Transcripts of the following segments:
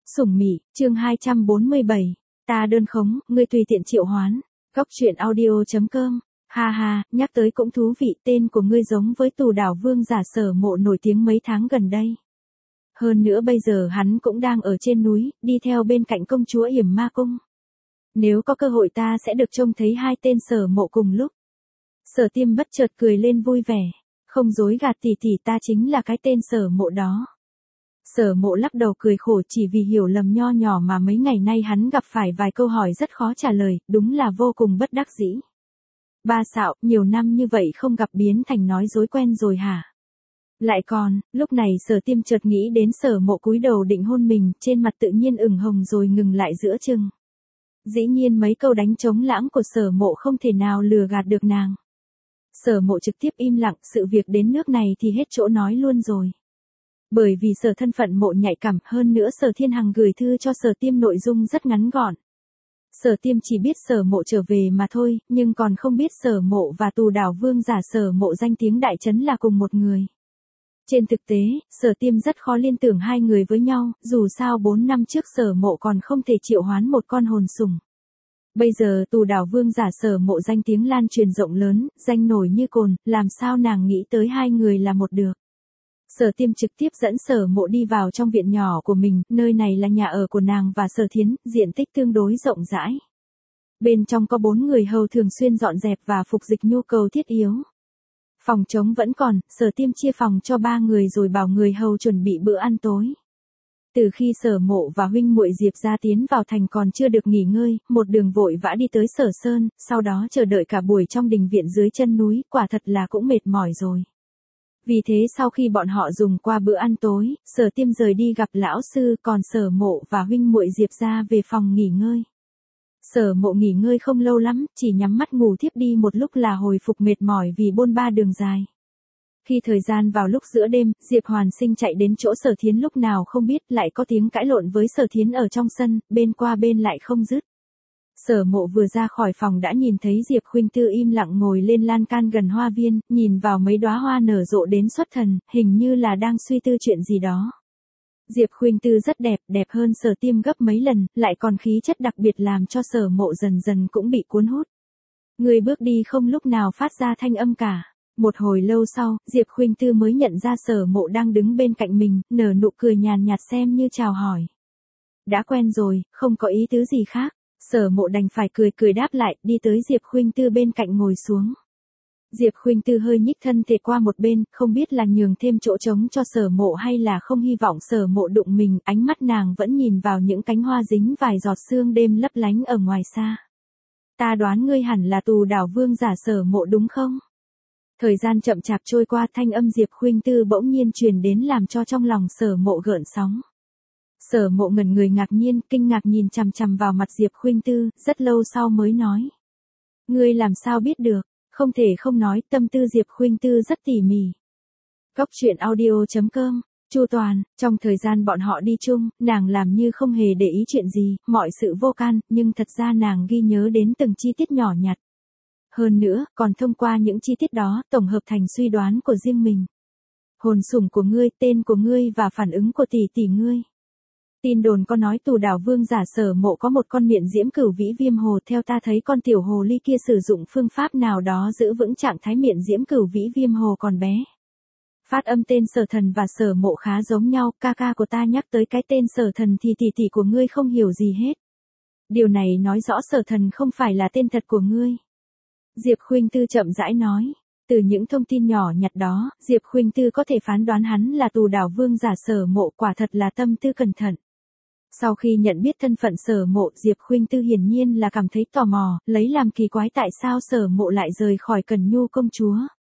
Sủng Mị, chương 247. Ta đơn khống, ngươi tùy tiện triệu hoán. Góc truyện audio.com. Ha ha, nhắc tới cũng thú vị, tên của ngươi giống với Tù Đảo Vương giả Sở Mộ nổi tiếng mấy tháng gần đây. Hơn nữa bây giờ hắn cũng đang ở trên núi, đi theo bên cạnh công chúa Yểm Ma Cung. Nếu có cơ hội ta sẽ được trông thấy hai tên Sở Mộ cùng lúc. Sở Tiêm bất chợt cười lên vui vẻ. Không dối gạt tỷ tỷ, ta chính là cái tên Sở Mộ đó. Sở Mộ lắc đầu cười khổ, chỉ vì hiểu lầm nho nhỏ mà mấy ngày nay hắn gặp phải vài câu hỏi rất khó trả lời, đúng là vô cùng bất đắc dĩ. Ba xạo, nhiều năm như vậy không gặp biến thành nói dối quen rồi hả? Lại còn, lúc này Sở Tiêm chợt nghĩ đến Sở Mộ cúi đầu định hôn mình, trên mặt tự nhiên ửng hồng rồi ngừng lại giữa chừng. Dĩ nhiên mấy câu đánh trống lãng của Sở Mộ không thể nào lừa gạt được nàng. Sở Mộ trực tiếp im lặng, sự việc đến nước này thì hết chỗ nói luôn rồi. Bởi vì Sở thân phận Mộ nhạy cảm, hơn nữa Sở Thiên Hằng gửi thư cho Sở Tiêm nội dung rất ngắn gọn. Sở Tiêm chỉ biết Sở Mộ trở về mà thôi, nhưng còn không biết Sở Mộ và Tù Đảo Vương giả Sở Mộ danh tiếng đại trấn là cùng một người. Trên thực tế, Sở Tiêm rất khó liên tưởng hai người với nhau, dù sao 4 năm trước Sở Mộ còn không thể triệu hoán một con hồn sủng. Bây giờ Tù Đảo Vương giả Sở Mộ danh tiếng lan truyền rộng lớn, danh nổi như cồn, làm sao nàng nghĩ tới hai người là một được. Sở Tiêm trực tiếp dẫn Sở Mộ đi vào trong viện nhỏ của mình, nơi này là nhà ở của nàng và Sở Thiến, diện tích tương đối rộng rãi. Bên trong có 4 người hầu thường xuyên dọn dẹp và phục dịch nhu cầu thiết yếu. Phòng trống vẫn còn, Sở Tiêm chia phòng cho 3 người rồi bảo người hầu chuẩn bị bữa ăn tối. Từ khi Sở Mộ và huynh muội Diệp gia tiến vào thành còn chưa được nghỉ ngơi, một đường vội vã đi tới Sở Sơn, sau đó chờ đợi cả buổi trong đình viện dưới chân núi, quả thật là cũng mệt mỏi rồi. Vì thế sau khi bọn họ dùng qua bữa ăn tối, Sở Tiêm rời đi gặp lão sư, còn Sở Mộ và huynh muội Diệp gia về phòng nghỉ ngơi. Sở Mộ nghỉ ngơi không lâu lắm, chỉ nhắm mắt ngủ thiếp đi một lúc là hồi phục mệt mỏi vì bôn ba đường dài. Khi thời gian vào lúc giữa đêm, Diệp Hoàn Sinh chạy đến chỗ Sở Thiến lúc nào không biết, lại có tiếng cãi lộn với Sở Thiến ở trong sân, bên qua bên lại không dứt. Sở Mộ vừa ra khỏi phòng đã nhìn thấy Diệp Khuynh Tư im lặng ngồi lên lan can gần hoa viên, nhìn vào mấy đóa hoa nở rộ đến xuất thần, hình như là đang suy tư chuyện gì đó. Diệp Khuynh Tư rất đẹp, đẹp hơn Sở Tiêm gấp mấy lần, lại còn khí chất đặc biệt làm cho Sở Mộ dần dần cũng bị cuốn hút. Người bước đi không lúc nào phát ra thanh âm cả. Một hồi lâu sau, Diệp Khuynh Tư mới nhận ra Sở Mộ đang đứng bên cạnh mình, nở nụ cười nhàn nhạt xem như chào hỏi. Đã quen rồi, không có ý tứ gì khác. Sở Mộ đành phải cười cười đáp lại, đi tới Diệp Khuynh Tư bên cạnh ngồi xuống. Diệp Khuynh Tư hơi nhích thân thể qua một bên, không biết là nhường thêm chỗ trống cho Sở Mộ hay là không hy vọng Sở Mộ đụng mình, ánh mắt nàng vẫn nhìn vào những cánh hoa dính vài giọt sương đêm lấp lánh ở ngoài xa. Ta đoán ngươi hẳn là Tù Đảo Vương giả Sở Mộ đúng không? Thời gian chậm chạp trôi qua, thanh âm Diệp Khuynh Tư bỗng nhiên truyền đến làm cho trong lòng Sở Mộ gợn sóng. Sở Mộ ngẩn người ngạc nhiên, kinh ngạc nhìn chằm chằm vào mặt Diệp Khuynh Tư, rất lâu sau mới nói. Ngươi làm sao biết được, không thể không nói, tâm tư Diệp Khuynh Tư rất tỉ mỉ. Góc truyện audio.com, Chu Toàn, trong thời gian bọn họ đi chung, nàng làm như không hề để ý chuyện gì, mọi sự vô can, nhưng thật ra nàng ghi nhớ đến từng chi tiết nhỏ nhặt. Hơn nữa, còn thông qua những chi tiết đó, tổng hợp thành suy đoán của riêng mình. Hồn sủng của ngươi, tên của ngươi và phản ứng của tỷ tỷ ngươi. Tin đồn có nói Tù Đảo Vương giả Sở Mộ có một con miệng diễm cửu vĩ viêm hồ, theo ta thấy con tiểu hồ ly kia sử dụng phương pháp nào đó giữ vững trạng thái miệng diễm cửu vĩ viêm hồ còn bé. Phát âm tên Sở Thần và Sở Mộ khá giống nhau, ca ca của ta nhắc tới cái tên Sở Thần thì tỷ tỷ của ngươi không hiểu gì hết. Điều này nói rõ Sở Thần không phải là tên thật của ngươi. Diệp Khuynh Tư chậm rãi nói. Từ những thông tin nhỏ nhặt đó, Diệp Khuynh Tư có thể phán đoán hắn là Tù Đảo Vương giả Sở Mộ, quả thật là tâm tư cẩn thận. Sau khi nhận biết thân phận Sở Mộ, Diệp Khuynh Tư hiển nhiên là cảm thấy tò mò, lấy làm kỳ quái tại sao Sở Mộ lại rời khỏi Cẩn Nhu công chúa.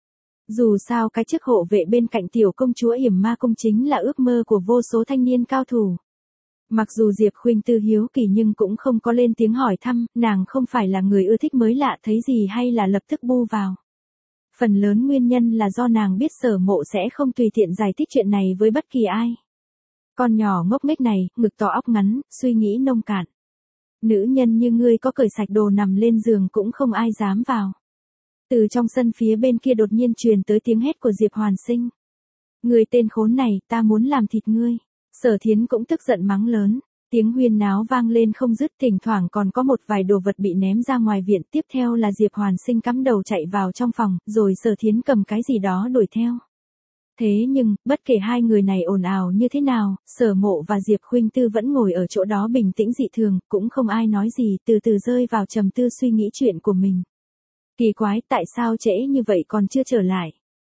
Dù sao cái chức hộ vệ bên cạnh tiểu công chúa Yểm Ma Cung chính là ước mơ của vô số thanh niên cao thủ. Mặc dù Diệp Khuynh Tư hiếu kỳ nhưng cũng không có lên tiếng hỏi thăm, nàng không phải là người ưa thích mới lạ thấy gì hay là lập tức bu vào. Phần lớn nguyên nhân là do nàng biết Sở Mộ sẽ không tùy tiện giải thích chuyện này với bất kỳ ai. Con nhỏ ngốc nghếch này, ngực to óc ngắn, suy nghĩ nông cạn. Nữ nhân như ngươi có cởi sạch đồ nằm lên giường cũng không ai dám vào. Từ trong sân phía bên kia đột nhiên truyền tới tiếng hét của Diệp Hoàn Sinh. Ngươi tên khốn này, ta muốn làm thịt ngươi. Sở Thiến cũng tức giận mắng lớn. Tiếng huyên náo vang lên không dứt, thỉnh thoảng còn có một vài đồ vật bị ném ra ngoài viện, tiếp theo là Diệp Hoàn Sinh cắm đầu chạy vào trong phòng, rồi Sở Thiến cầm cái gì đó đuổi theo. Thế nhưng, bất kể hai người này ồn ào như thế nào, Sở Mộ và Diệp Khuynh Tư vẫn ngồi ở chỗ đó bình tĩnh dị thường, cũng không ai nói gì, từ từ rơi vào trầm tư suy nghĩ chuyện của mình. Kỳ quái, tại sao trễ như vậy còn chưa trở lại?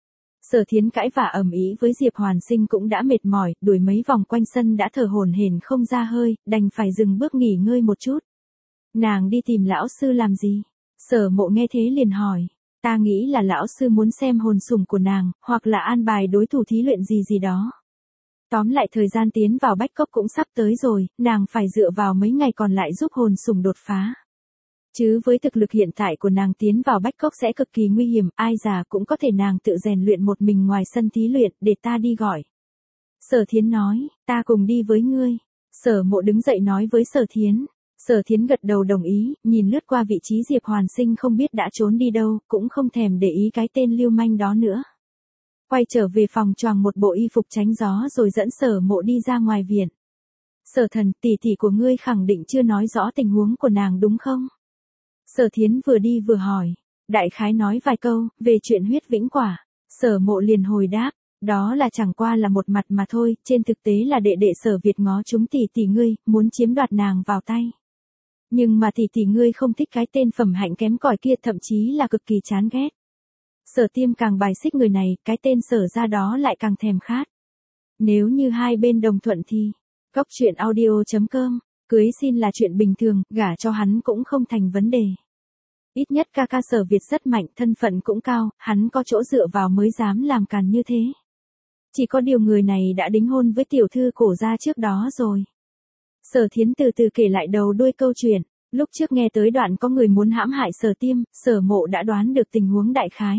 Sở Thiến cãi vã ầm ĩ với Diệp Hoàn Sinh cũng đã mệt mỏi, đuổi mấy vòng quanh sân đã thở hổn hển không ra hơi, đành phải dừng bước nghỉ ngơi một chút. Nàng đi tìm lão sư làm gì? Sở Mộ nghe thế liền hỏi. Ta nghĩ là lão sư muốn xem hồn sủng của nàng, hoặc là an bài đối thủ thí luyện gì gì đó. Tóm lại thời gian tiến vào bách cốc cũng sắp tới rồi, nàng phải dựa vào mấy ngày còn lại giúp hồn sủng đột phá. Chứ với thực lực hiện tại của nàng tiến vào bách cốc sẽ cực kỳ nguy hiểm, ai già cũng có thể nàng tự rèn luyện một mình ngoài sân thí luyện, để ta đi gọi. Sở Thiến nói, ta cùng đi với ngươi. Sở Mộ đứng dậy nói với Sở Thiến. Sở Thiến gật đầu đồng ý, nhìn lướt qua vị trí Diệp Hoàn Sinh không biết đã trốn đi đâu, cũng không thèm để ý cái tên lưu manh đó nữa. Quay trở về phòng choàng một bộ y phục tránh gió rồi dẫn Sở Mộ đi ra ngoài viện. Sở Thần, tỷ tỷ của ngươi khẳng định chưa nói rõ tình huống của nàng đúng không? Sở Thiến vừa đi vừa hỏi. Đại khái nói vài câu, về chuyện huyết vĩnh quả. Sở Mộ liền hồi đáp. Đó là chẳng qua là một mặt mà thôi, trên thực tế là đệ đệ Sở Việt ngó chúng tỷ tỷ ngươi, muốn chiếm đoạt nàng vào tay. Nhưng mà tỷ tỷ ngươi không thích cái tên phẩm hạnh kém cỏi kia, thậm chí là cực kỳ chán ghét. Sở Tiêm càng bài xích người này, cái tên Sở ra đó lại càng thèm khát. Nếu như hai bên đồng thuận thì, Cóc Truyện Audio.com, cưới xin là chuyện bình thường, gả cho hắn cũng không thành vấn đề. Ít nhất ca ca Sở Việt rất mạnh, thân phận cũng cao, hắn có chỗ dựa vào mới dám làm càn như thế. Chỉ có điều người này đã đính hôn với tiểu thư Cổ gia trước đó rồi. Sở Thiến từ từ kể lại đầu đuôi câu chuyện, lúc trước nghe tới đoạn có người muốn hãm hại Sở Tiêm, Sở Mộ đã đoán được tình huống đại khái.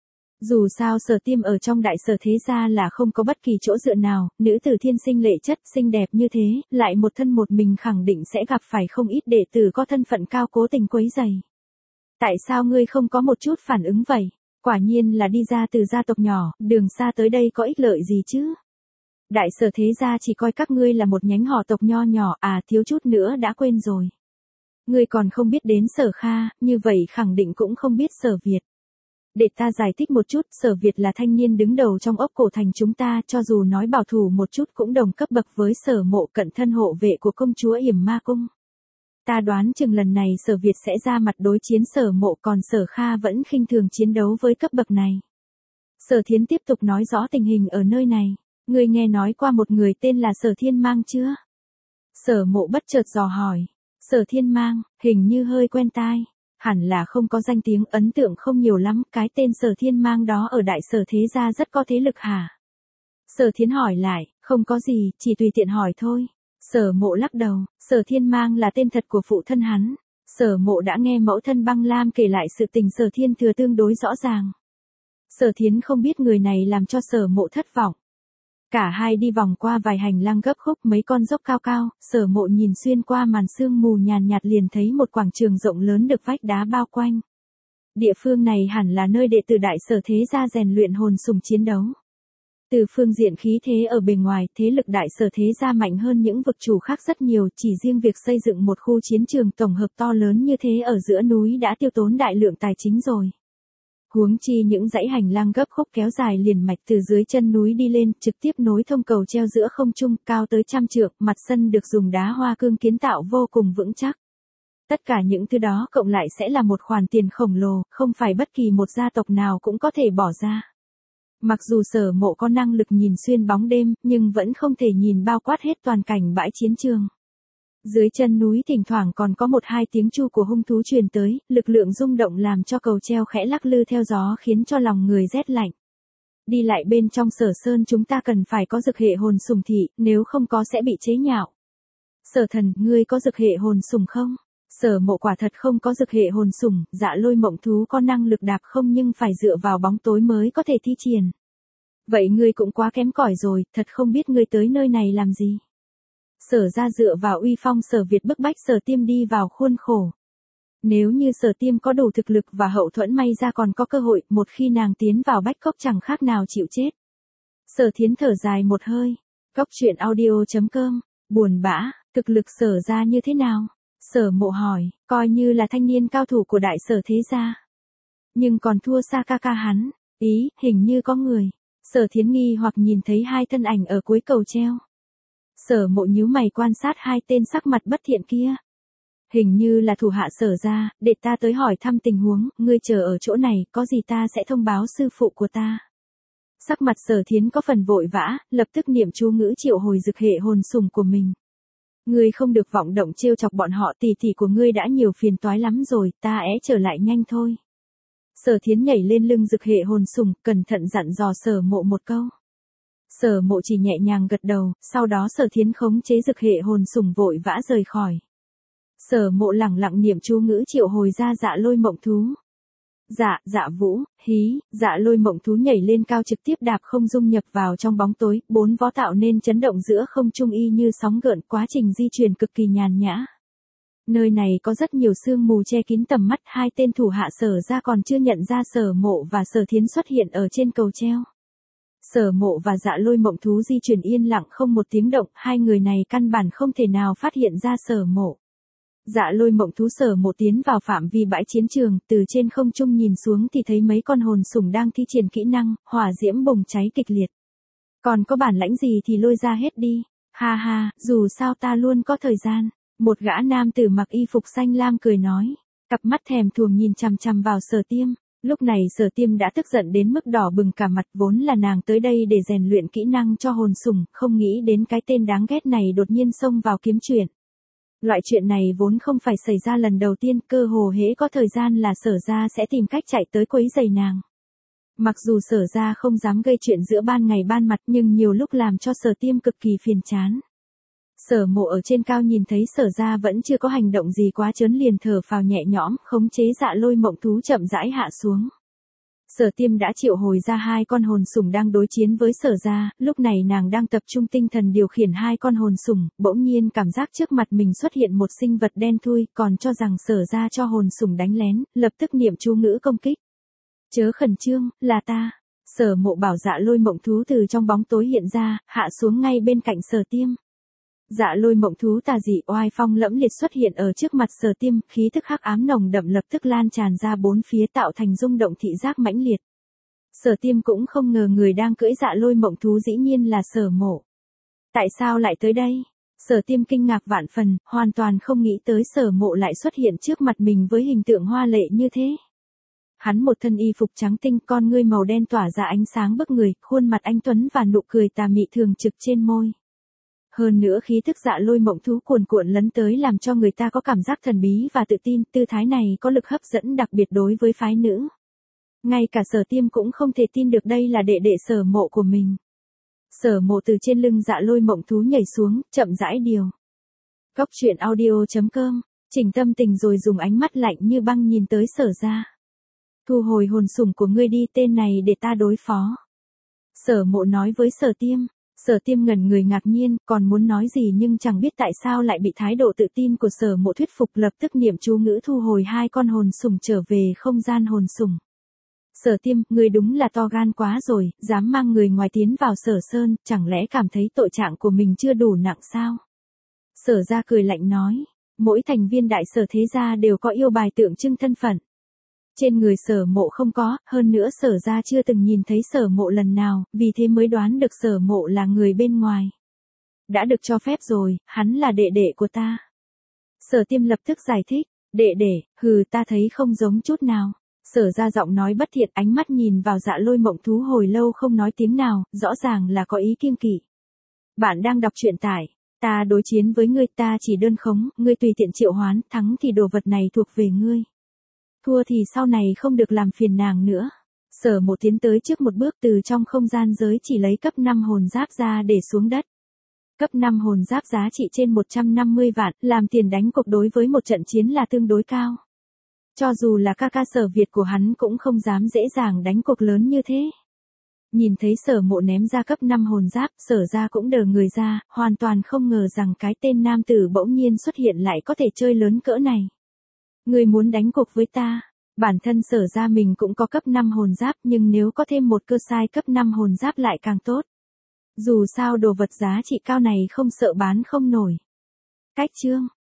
Dù sao Sở Tiêm ở trong đại sở thế gia là không có bất kỳ chỗ dựa nào, nữ tử thiên sinh lệ chất xinh đẹp như thế, lại một thân một mình khẳng định sẽ gặp phải không ít đệ tử có thân phận cao cố tình quấy rầy. Tại sao ngươi không có một chút phản ứng vậy? Quả nhiên là đi ra từ gia tộc nhỏ, đường xa tới đây có ích lợi gì chứ? Đại sở thế gia chỉ coi các ngươi là một nhánh họ tộc nho nhỏ, thiếu chút nữa đã quên rồi. Ngươi còn không biết đến Sở Kha, như vậy khẳng định cũng không biết Sở Việt. Để ta giải thích một chút, Sở Việt là thanh niên đứng đầu trong ốc cổ thành chúng ta, cho dù nói bảo thủ một chút cũng đồng cấp bậc với Sở Mộ, cận thân hộ vệ của công chúa Yểm Ma Cung. Ta đoán chừng lần này Sở Việt sẽ ra mặt đối chiến Sở Mộ, còn Sở Kha vẫn khinh thường chiến đấu với cấp bậc này. Sở Thiến tiếp tục nói rõ tình hình ở nơi này. Ngươi nghe nói qua một người tên là Sở Thiên Mang chưa? Sở Mộ bất chợt dò hỏi. Sở Thiên Mang, hình như hơi quen tai. Hẳn là không có danh tiếng, ấn tượng không nhiều lắm, cái tên Sở Thiên Mang đó ở đại sở thế gia rất có thế lực hả? Sở Thiến hỏi lại, không có gì, chỉ tùy tiện hỏi thôi. Sở Mộ lắc đầu, Sở Thiên Mang là tên thật của phụ thân hắn. Sở Mộ đã nghe mẫu thân Băng Lam kể lại sự tình Sở Thiên Thừa tương đối rõ ràng. Sở Thiến không biết người này làm cho Sở Mộ thất vọng. Cả hai đi vòng qua vài hành lang gấp khúc, mấy con dốc cao cao, Sở Mộ nhìn xuyên qua màn sương mù nhàn nhạt liền thấy một quảng trường rộng lớn được vách đá bao quanh. Địa phương này hẳn là nơi đệ tử đại sở thế gia rèn luyện hồn sủng chiến đấu. Từ phương diện khí thế ở bề ngoài, thế lực đại sở thế gia mạnh hơn những vực chủ khác rất nhiều, chỉ riêng việc xây dựng một khu chiến trường tổng hợp to lớn như thế ở giữa núi đã tiêu tốn đại lượng tài chính rồi. Huống chi những dãy hành lang gấp khúc kéo dài liền mạch từ dưới chân núi đi lên, trực tiếp nối thông cầu treo giữa không trung, cao tới 100 trượng, mặt sân được dùng đá hoa cương kiến tạo vô cùng vững chắc. Tất cả những thứ đó cộng lại sẽ là một khoản tiền khổng lồ, không phải bất kỳ một gia tộc nào cũng có thể bỏ ra. Mặc dù Sở Mộ có năng lực nhìn xuyên bóng đêm, nhưng vẫn không thể nhìn bao quát hết toàn cảnh bãi chiến trường. Dưới chân núi thỉnh thoảng còn có một hai tiếng chu của hung thú truyền tới, lực lượng rung động làm cho cầu treo khẽ lắc lư theo gió khiến cho lòng người rét lạnh. Đi lại bên trong Sở Sơn chúng ta cần phải có dực hệ hồn sủng thị, nếu không có sẽ bị chế nhạo. Sở Thần, ngươi có dực hệ hồn sủng không? Sở Mộ quả thật không có dực hệ hồn sủng, Dạ Lôi Mộng Thú có năng lực đạp không nhưng phải dựa vào bóng tối mới có thể thi triển. Vậy ngươi cũng quá kém cỏi rồi, thật không biết ngươi tới nơi này làm gì. Sở ra dựa vào uy phong Sở Việt bức bách Sở Tiêm đi vào khuôn khổ. Nếu như Sở Tiêm có đủ thực lực và hậu thuẫn may ra còn có cơ hội, một khi nàng tiến vào bách cốc chẳng khác nào chịu chết. Sở Thiến thở dài một hơi. Cóc Truyện Audio.com, buồn bã, Thực lực Sở gia như thế nào? Sở Mộ hỏi, coi như là thanh niên cao thủ của đại sở thế gia. Nhưng còn thua xa ca ca hắn, hình như có người. Sở Thiến nghi hoặc nhìn thấy hai thân ảnh ở cuối cầu treo. Sở Mộ nhíu mày quan sát hai tên sắc mặt bất thiện kia. Hình như là thủ hạ Sở gia, để ta tới hỏi thăm tình huống, ngươi chờ ở chỗ này, có gì ta sẽ thông báo sư phụ của ta. Sắc mặt Sở Thiến có phần vội vã, lập tức niệm chú ngữ triệu hồi dực hệ hồn sủng của mình. Ngươi không được vọng động trêu chọc bọn họ, tỷ tỷ của ngươi đã nhiều phiền toái lắm rồi, ta trở lại nhanh thôi. Sở Thiến nhảy lên lưng dực hệ hồn sủng, cẩn thận dặn dò Sở Mộ một câu. Sở Mộ chỉ nhẹ nhàng gật đầu, sau đó Sở Thiến khống chế dực hệ hồn sủng vội vã rời khỏi. Sở Mộ lẳng lặng niệm chú ngữ triệu hồi ra Dạ Lôi mộng thú. Dạ Vũ, Dạ Lôi mộng thú nhảy lên cao trực tiếp đạp không dung nhập vào trong bóng tối, bốn vó tạo nên chấn động giữa không trung y như sóng gợn, quá trình di chuyển cực kỳ nhàn nhã. Nơi này có rất nhiều sương mù che kín tầm mắt, hai tên thủ hạ Sở gia còn chưa nhận ra Sở Mộ và Sở Thiến xuất hiện ở trên cầu treo. Sở Mộ và Dạ Lôi mộng thú di chuyển yên lặng không một tiếng động, hai người này căn bản không thể nào phát hiện ra Sở Mộ. Dạ Lôi mộng thú Sở Mộ tiến vào phạm vi bãi chiến trường, từ trên không trung nhìn xuống thì thấy mấy con hồn sủng đang thi triển kỹ năng, hỏa diễm bùng cháy kịch liệt. Còn có bản lãnh gì thì lôi ra hết đi, ha ha, dù sao ta luôn có thời gian. Một gã nam tử mặc y phục xanh lam cười nói, cặp mắt thèm thuồng nhìn chằm chằm vào Sở Tiêm. Lúc này Sở Tiêm đã tức giận đến mức đỏ bừng cả mặt, vốn là nàng tới đây để rèn luyện kỹ năng cho hồn sủng, không nghĩ đến cái tên đáng ghét này đột nhiên xông vào kiếm chuyện. Loại chuyện này vốn không phải xảy ra lần đầu tiên, cơ hồ hễ có thời gian là Sở gia sẽ tìm cách chạy tới quấy rầy nàng. Mặc dù Sở gia không dám gây chuyện giữa ban ngày ban mặt nhưng nhiều lúc làm cho Sở Tiêm cực kỳ phiền chán. Sở Mộ ở trên cao nhìn thấy Sở gia vẫn chưa có hành động gì quá chớn liền thở phào nhẹ nhõm, khống chế Dạ Lôi mộng thú chậm rãi hạ xuống. Sở Tiêm đã triệu hồi ra hai con hồn sủng đang đối chiến với Sở gia, lúc này nàng đang tập trung tinh thần điều khiển hai con hồn sủng, bỗng nhiên cảm giác trước mặt mình xuất hiện một sinh vật đen thui, còn cho rằng Sở gia cho hồn sủng đánh lén, lập tức niệm chú ngữ công kích. Chớ khẩn trương, là ta. Sở Mộ bảo Dạ Lôi mộng thú từ trong bóng tối hiện ra, hạ xuống ngay bên cạnh Sở Tiêm. Dạ Lôi mộng thú tà dị oai phong lẫm liệt xuất hiện ở trước mặt Sở Tiêm, khí tức hắc ám nồng đậm lập tức lan tràn ra bốn phía tạo thành rung động thị giác mãnh liệt. Sở Tiêm cũng không ngờ người đang cưỡi Dạ Lôi mộng thú dĩ nhiên là Sở Mộ. Tại sao lại tới đây? Sở Tiêm kinh ngạc vạn phần, hoàn toàn không nghĩ tới Sở Mộ lại xuất hiện trước mặt mình với hình tượng hoa lệ như thế. Hắn một thân y phục trắng tinh, con ngươi màu đen tỏa ra ánh sáng bức người, khuôn mặt anh tuấn và nụ cười tà mị thường trực trên môi. Hơn nữa khí thức Dạ Lôi mộng thú cuồn cuộn lấn tới làm cho người ta có cảm giác thần bí và tự tin, tư thái này có lực hấp dẫn đặc biệt đối với phái nữ. Ngay cả Sở Tiêm cũng không thể tin được đây là đệ đệ Sở Mộ của mình. Sở Mộ từ trên lưng Dạ Lôi mộng thú nhảy xuống, chậm rãi điều. Góc truyện audio.com, chỉnh tâm tình rồi dùng ánh mắt lạnh như băng nhìn tới Sở gia. Thu hồi hồn sủng của ngươi đi, tên này để ta đối phó. Sở Mộ nói với Sở Tiêm. Sở Tiêm ngẩn người ngạc nhiên, còn muốn nói gì nhưng chẳng biết tại sao lại bị thái độ tự tin của Sở Mộ thuyết phục, lập tức niệm chú ngữ thu hồi hai con hồn sủng trở về không gian hồn sủng. Sở Tiêm, ngươi đúng là to gan quá rồi, dám mang người ngoài tiến vào Sở Sơn, chẳng lẽ cảm thấy tội trạng của mình chưa đủ nặng sao? Sở gia cười lạnh nói, mỗi thành viên đại sở thế gia đều có yêu bài tượng trưng thân phận. Trên người Sở Mộ không có, hơn nữa Sở gia chưa từng nhìn thấy Sở Mộ lần nào, vì thế mới đoán được Sở Mộ là người bên ngoài. Đã được cho phép rồi, hắn là đệ đệ của ta. Sở Tiêm lập tức giải thích, đệ đệ, ta thấy không giống chút nào. Sở gia giọng nói bất thiện, ánh mắt nhìn vào Dạ Lôi mộng thú hồi lâu không nói tiếng nào, rõ ràng là có ý kiêng kỵ. Bạn đang đọc truyện tại, ta đối chiến với ngươi, ta chỉ đơn khống, ngươi tùy tiện triệu hoán, thắng thì đồ vật này thuộc về ngươi. Thua thì sau này không được làm phiền nàng nữa. Sở Mộ tiến tới trước một bước, từ trong không gian giới chỉ lấy cấp 5 hồn giáp ra để xuống đất. Cấp 5 hồn giáp giá trị trên 150 vạn, làm tiền đánh cuộc đối với một trận chiến là tương đối cao. Cho dù là ca ca Sở Việt của hắn cũng không dám dễ dàng đánh cuộc lớn như thế. Nhìn thấy Sở Mộ ném ra cấp 5 hồn giáp, Sở gia cũng đờ người ra, hoàn toàn không ngờ rằng cái tên nam tử bỗng nhiên xuất hiện lại có thể chơi lớn cỡ này. Ngươi muốn đánh cuộc với ta? Bản thân Sở gia mình cũng có cấp 5 hồn giáp, nhưng nếu có thêm một cơ sai cấp 5 hồn giáp lại càng tốt. Dù sao đồ vật giá trị cao này không sợ bán không nổi. Cách chương